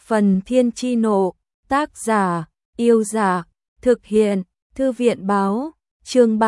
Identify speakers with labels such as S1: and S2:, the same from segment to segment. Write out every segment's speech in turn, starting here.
S1: Phần Thiên Chi Nộ, tác giả, Yêu Giả, thực hiện, Thư viện Báo, chương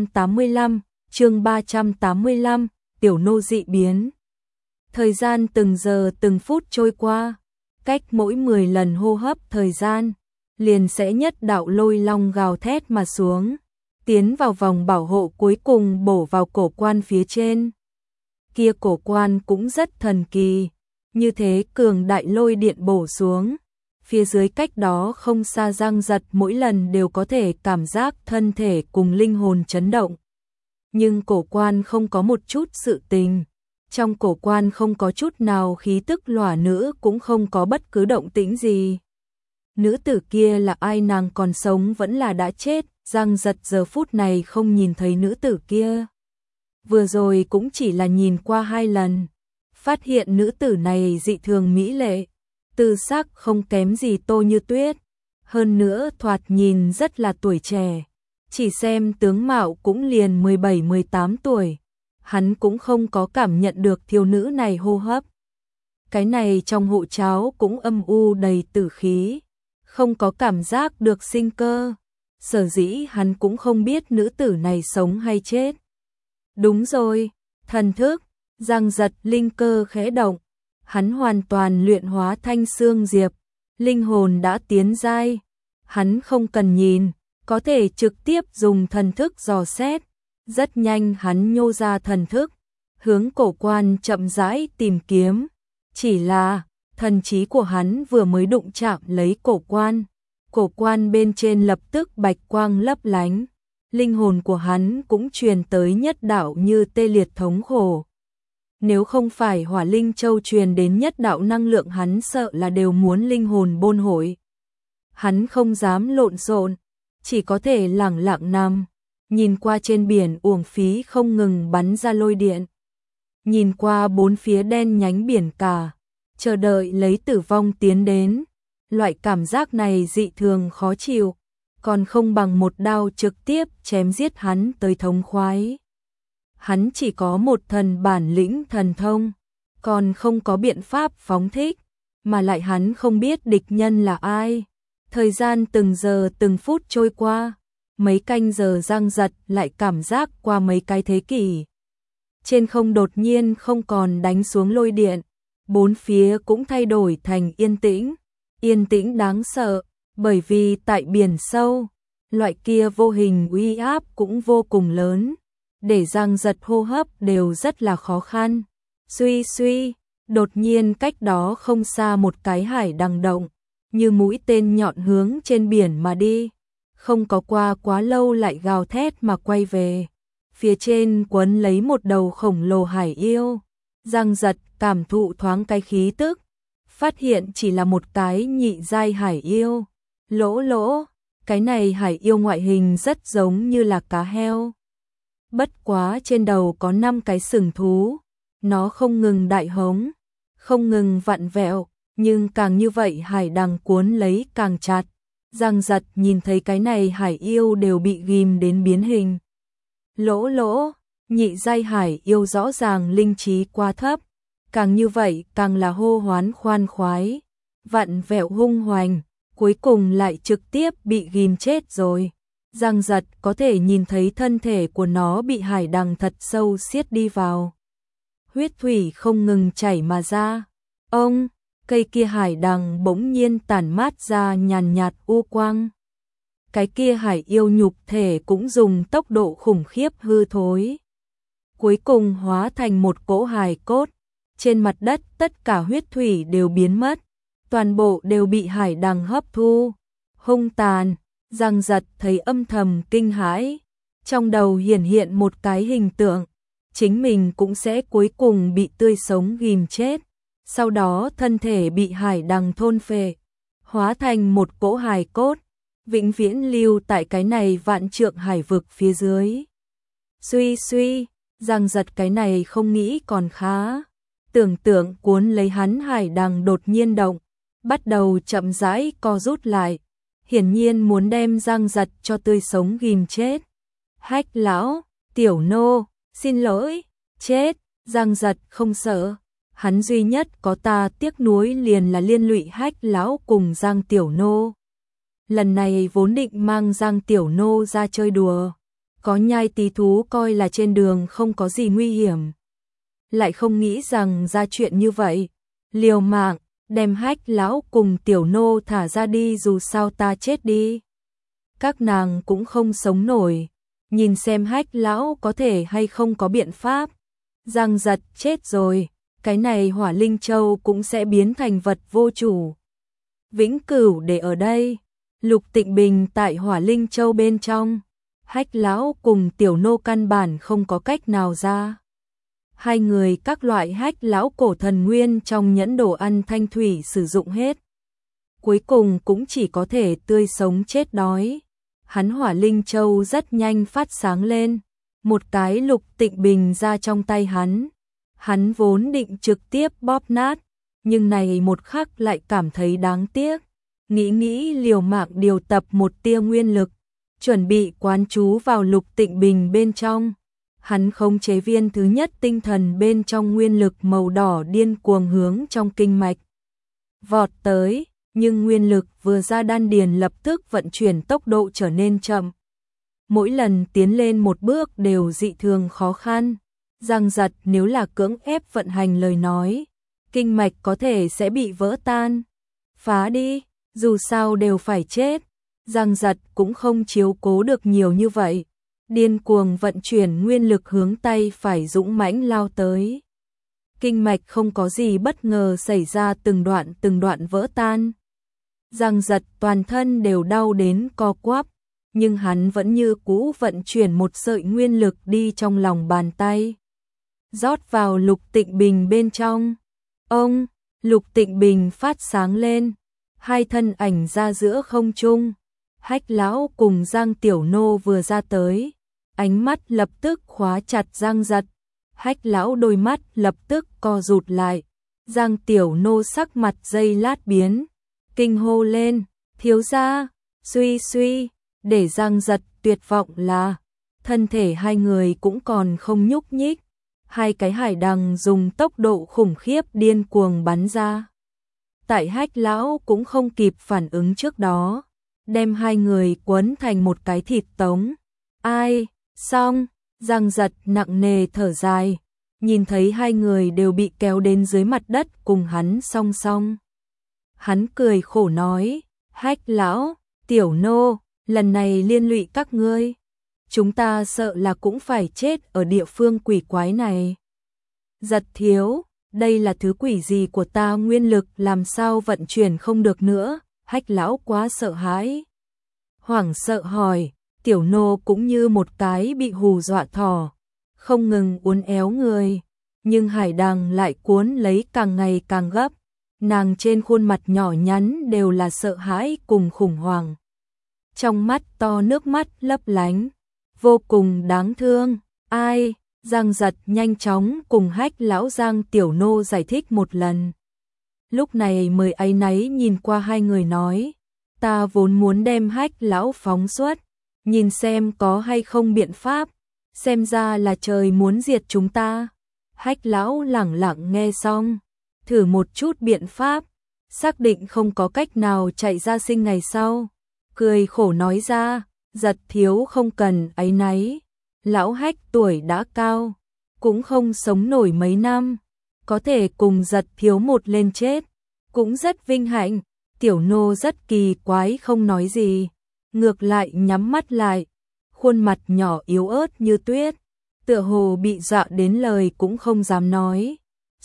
S1: 385, Tiểu Nô dị biến. Thời gian từng giờ từng phút trôi qua, cách mỗi 10 lần hô hấp thời gian, liền sẽ nhất đạo lôi long gào thét mà xuống, tiến vào vòng bảo hộ cuối cùng bổ vào cổ quan phía trên. Kia cổ quan cũng rất thần kỳ, như thế cường đại lôi điện bổ xuống, phía dưới cách đó không xa Giang Giật mỗi lần đều có thể cảm giác thân thể cùng linh hồn chấn động. Nhưng cổ quan không có một chút sự tình, trong cổ quan không có chút nào khí tức lỏa nữ, cũng không có bất cứ động tĩnh gì. Nữ tử kia là ai, nàng còn sống vẫn là đã chết? Giang Giật giờ phút này không nhìn thấy nữ tử kia. Vừa rồi cũng chỉ là nhìn qua 2 lần, phát hiện nữ tử này dị thường mỹ lệ, tư sắc không kém gì Tô Như Tuyết, hơn nữa thoạt nhìn rất là tuổi trẻ, chỉ xem tướng mạo cũng liền 17-18 tuổi. Hắn cũng không có cảm nhận được thiếu nữ này hô hấp. Cái này trong hộ cháo cũng âm u đầy tử khí, không có cảm giác được sinh cơ. Sở dĩ hắn cũng không biết nữ tử này sống hay chết. Đúng rồi, thần thức, Giang Giật linh cơ khẽ động, hắn hoàn toàn luyện hóa Thanh Xương Diệp, linh hồn đã tiến giai, hắn không cần nhìn, có thể trực tiếp dùng thần thức dò xét. Rất nhanh hắn nhô ra thần thức, hướng cổ quan chậm rãi tìm kiếm, chỉ là thần trí của hắn vừa mới đụng chạm lấy cổ quan bên trên lập tức bạch quang lấp lánh, linh hồn của hắn cũng truyền tới nhất đạo như tê liệt thống khổ. Nếu không phải Hỏa Linh Châu truyền đến nhất đạo năng lượng, hắn sợ là đều muốn linh hồn bôn hội. Hắn không dám lộn xộn, chỉ có thể lẳng lặng nằm, nhìn qua trên biển uổng phí không ngừng bắn ra lôi điện, nhìn qua bốn phía đen nhánh biển cả, chờ đợi lấy tử vong tiến đến. Loại cảm giác này dị thường khó chịu, còn không bằng một đao trực tiếp chém giết hắn tới thống khoái. Hắn chỉ có một thần bản lĩnh thần thông, còn không có biện pháp phóng thích, mà lại hắn không biết địch nhân là ai. Thời gian từng giờ từng phút trôi qua, mấy canh giờ Giang Giật lại cảm giác qua mấy cái thế kỷ. Trên không đột nhiên không còn đánh xuống lôi điện, bốn phía cũng thay đổi thành yên tĩnh đáng sợ, bởi vì tại biển sâu, loại kia vô hình uy áp cũng vô cùng lớn, để Giang Giật hô hấp đều rất là khó khăn. Suy suy, đột nhiên cách đó không xa một cái hải đằng động, như mũi tên nhọn hướng trên biển mà đi. Không có qua quá lâu lại gào thét mà quay về. Phía trên quấn lấy một đầu khổng lồ hải yêu. Giang Giật cảm thụ thoáng cái khí tức, phát hiện chỉ là một cái nhị giai hải yêu. Lỗ, cái này hải yêu ngoại hình rất giống như là cá heo. Bất quá trên đầu có 5 cái sừng thú, nó không ngừng đại hống, không ngừng vặn vẹo, nhưng càng như vậy hải đằng cuốn lấy càng chặt. Giang Giật nhìn thấy cái này hải yêu đều bị ghim đến biến hình. Lỗ, nhị giai hải yêu rõ ràng linh trí quá thấp, càng như vậy càng là hô hoán khoan khoái, vặn vẹo hung hoành, cuối cùng lại trực tiếp bị ghim chết rồi. Giang Giật có thể nhìn thấy thân thể của nó bị hải đằng thật sâu siết đi vào. Huyết thủy không ngừng chảy mà ra. Ông, cây kia hải đằng bỗng nhiên tản mát ra nhàn nhạt u quang. Cái kia hải yêu nhục thể cũng dùng tốc độ khủng khiếp hư thối. Cuối cùng hóa thành một cỗ hài cốt. Trên mặt đất tất cả huyết thủy đều biến mất. Toàn bộ đều bị hải đằng hấp thu. Hung tàn, Giang Giật thấy âm thầm kinh hãi. Trong đầu hiện một cái hình tượng. Chính mình cũng sẽ cuối cùng bị tươi sống ghim chết. Sau đó thân thể bị hải đằng thôn phệ, hóa thành một cỗ hài cốt, vĩnh viễn lưu tại cái này vạn trượng hải vực phía dưới. Suy, Giang Giật cái này không nghĩ còn khá. Tưởng tượng cuốn lấy hắn hải đằng đột nhiên động, bắt đầu chậm rãi co rút lại, hiển nhiên muốn đem Giang Giật cho tươi sống ghim chết. Hách lão, tiểu nô, xin lỗi, chết. Giang Giật không sợ, hắn duy nhất có ta tiếc nuối liền là liên lụy Hách lão cùng Giang Tiểu Nô. Lần này vốn định mang Giang Tiểu Nô ra chơi đùa, có nhai tí thú coi là trên đường không có gì nguy hiểm. Lại không nghĩ rằng ra chuyện như vậy, liều mạng, đem Hách lão cùng Tiểu Nô thả ra đi dù sao ta chết đi. Các nàng cũng không sống nổi, nhìn xem Hách lão có thể hay không có biện pháp. Giang Giật chết rồi, cái này Hỏa Linh Châu cũng sẽ biến thành vật vô chủ. Vĩnh cửu để ở đây, Lục Tịnh Bình tại Hỏa Linh Châu bên trong, Hách lão cùng Tiểu Nô căn bản không có cách nào ra. Hai người các loại Hách lão cổ thần nguyên trong nhẫn đồ ăn thanh thủy sử dụng hết. Cuối cùng cũng chỉ có thể tươi sống chết đói. Hắn Hỏa Linh Châu rất nhanh phát sáng lên, một cái Lục Tịnh Bình ra trong tay hắn. Hắn vốn định trực tiếp bóp nát, nhưng này một khắc lại cảm thấy đáng tiếc. Nghĩ liều mạng điều tập một tia nguyên lực, chuẩn bị quán chú vào Lục Tịnh Bình bên trong. Hắn khống chế viên thứ nhất tinh thần bên trong nguyên lực màu đỏ điên cuồng hướng trong kinh mạch vọt tới, nhưng nguyên lực vừa ra đan điền lập tức vận chuyển tốc độ trở nên chậm. Mỗi lần tiến lên một bước đều dị thường khó khăn. Giang Giật nếu là cưỡng ép vận hành lời nói, kinh mạch có thể sẽ bị vỡ tan. Phá đi, dù sao đều phải chết. Giang Giật cũng không chiếu cố được nhiều như vậy. Điên cuồng vận chuyển nguyên lực hướng tay phải dũng mãnh lao tới. Kinh mạch không có gì bất ngờ xảy ra, từng đoạn vỡ tan. Giang Giật toàn thân đều đau đến co quắp, nhưng hắn vẫn như cũ vận chuyển một sợi nguyên lực đi trong lòng bàn tay, rót vào Lục Tịnh Bình bên trong. Ông, Lục Tịnh Bình phát sáng lên, hai thân ảnh ra giữa không trung. Hách lão cùng Giang Tiểu Nô vừa ra tới, ánh mắt lập tức khóa chặt Giang Giật. Hách lão đôi mắt lập tức co rụt lại. Giang Tiểu Nô sắc mặt giây lát biến, kinh hô lên, thiếu gia, suy, để Giang Giật tuyệt vọng là, thân thể hai người cũng còn không nhúc nhích. Hai cái hải đằng dùng tốc độ khủng khiếp điên cuồng bắn ra. Tại Hách lão cũng không kịp phản ứng trước đó, đem hai người quấn thành một cái thịt tống. Ai, xong, Giang Giật nặng nề thở dài, nhìn thấy hai người đều bị kéo đến dưới mặt đất cùng hắn song song. Hắn cười khổ nói, Hách lão, Tiểu Nô, lần này liên lụy các ngươi, chúng ta sợ là cũng phải chết ở địa phương quỷ quái này. Giật thiếu, đây là thứ quỷ gì của ta, nguyên lực làm sao vận chuyển không được nữa. Hách lão quá sợ hãi, hoảng sợ hỏi. Tiểu Nô cũng như một cái bị hù dọa thỏ, không ngừng uốn éo người, nhưng hải đằng lại cuốn lấy càng ngày càng gấp. Nàng trên khuôn mặt nhỏ nhắn đều là sợ hãi cùng khủng hoảng, trong mắt to nước mắt lấp lánh, vô cùng đáng thương. Ai? Giang Giật nhanh chóng cùng Hách lão Giang Tiểu Nô giải thích một lần. Lúc này mới áy náy nhìn qua hai người nói, ta vốn muốn đem Hách lão phóng xuất, nhìn xem có hay không biện pháp, xem ra là trời muốn diệt chúng ta. Hách lão lẳng lặng nghe xong, thử một chút biện pháp, xác định không có cách nào chạy ra sinh ngày sau, cười khổ nói ra, Giật thiếu không cần áy náy, lão Hách tuổi đã cao, cũng không sống nổi mấy năm, có thể cùng Giật thiếu một lên chết, cũng rất vinh hạnh. Tiểu Nô rất kỳ quái không nói gì, ngược lại nhắm mắt lại, khuôn mặt nhỏ yếu ớt như tuyết, tựa hồ bị dọa đến lời cũng không dám nói.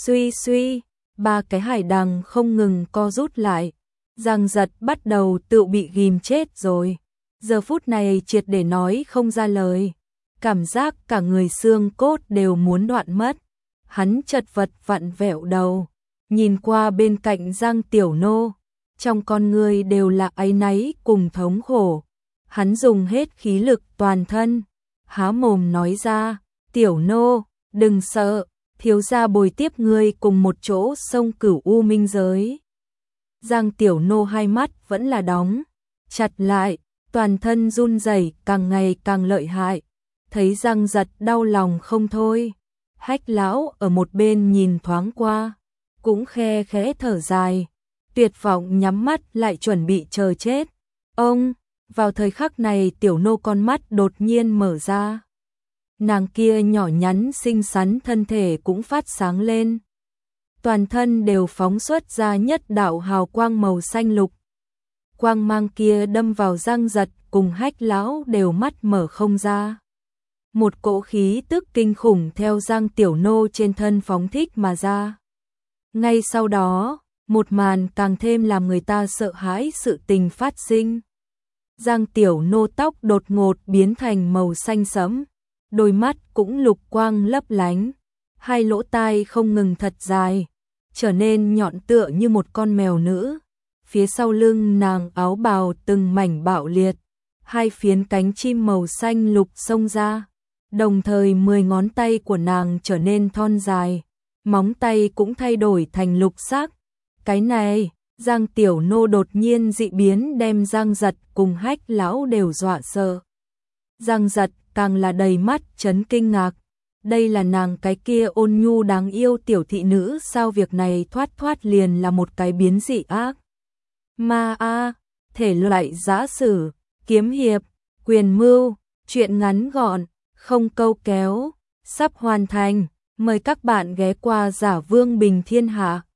S1: Suy, ba cái hải đằng không ngừng co rút lại, Giang Giật bắt đầu tự bị ghim chết rồi. Giờ phút này triệt để nói không ra lời, cảm giác cả người xương cốt đều muốn đoạn mất. Hắn chật vật vặn vẹo đầu, nhìn qua bên cạnh Giang Tiểu Nô, trong con người đều là áy náy cùng thống khổ. Hắn dùng hết khí lực toàn thân, há mồm nói ra, Tiểu Nô, đừng sợ, thiếu gia bồi tiếp ngươi cùng một chỗ sông Cửu U Minh giới. Giang Tiểu Nô hai mắt vẫn là đóng chặt lại, toàn thân run rẩy càng ngày càng lợi hại, thấy Giang Giật đau lòng không thôi. Hách lão ở một bên nhìn thoáng qua, cũng khe khẽ thở dài, tuyệt vọng nhắm mắt lại chuẩn bị chờ chết. Ông, vào thời khắc này tiểu nô con mắt đột nhiên mở ra. Nàng kia nhỏ nhắn xinh xắn thân thể cũng phát sáng lên. Toàn thân đều phóng xuất ra nhất đạo hào quang màu xanh lục. Quang mang kia đâm vào Giang Giật cùng Hách lão đều mắt mở không ra. Một cỗ khí tức kinh khủng theo Giang tiểu nô trên thân phóng thích mà ra. Ngay sau đó, một màn càng thêm làm người ta sợ hãi sự tình phát sinh. Giang tiểu nô tóc đột ngột biến thành màu xanh sẫm, đôi mắt cũng lục quang lấp lánh, hai lỗ tai không ngừng thật dài, trở nên nhọn tựa như một con mèo nữ. Phía sau lưng nàng áo bào từng mảnh bạo liệt, hai phiến cánh chim màu xanh lục xông ra, đồng thời 10 ngón tay của nàng trở nên thon dài, móng tay cũng thay đổi thành lục sắc. Cái này, Giang tiểu nô đột nhiên dị biến đem Giang Giật cùng Hách lão đều dọa sợ. Giang Giật càng là đầy mắt chấn kinh ngạc. Đây là nàng cái kia ôn nhu đáng yêu tiểu thị nữ sao, việc này thoát thoát liền là một cái biến dị ác ma a. Thể loại giã sử, kiếm hiệp, quyền mưu, truyện ngắn gọn, không câu kéo, sắp hoàn thành. Mời các bạn ghé qua Giả Vương Bình Thiên Hạ.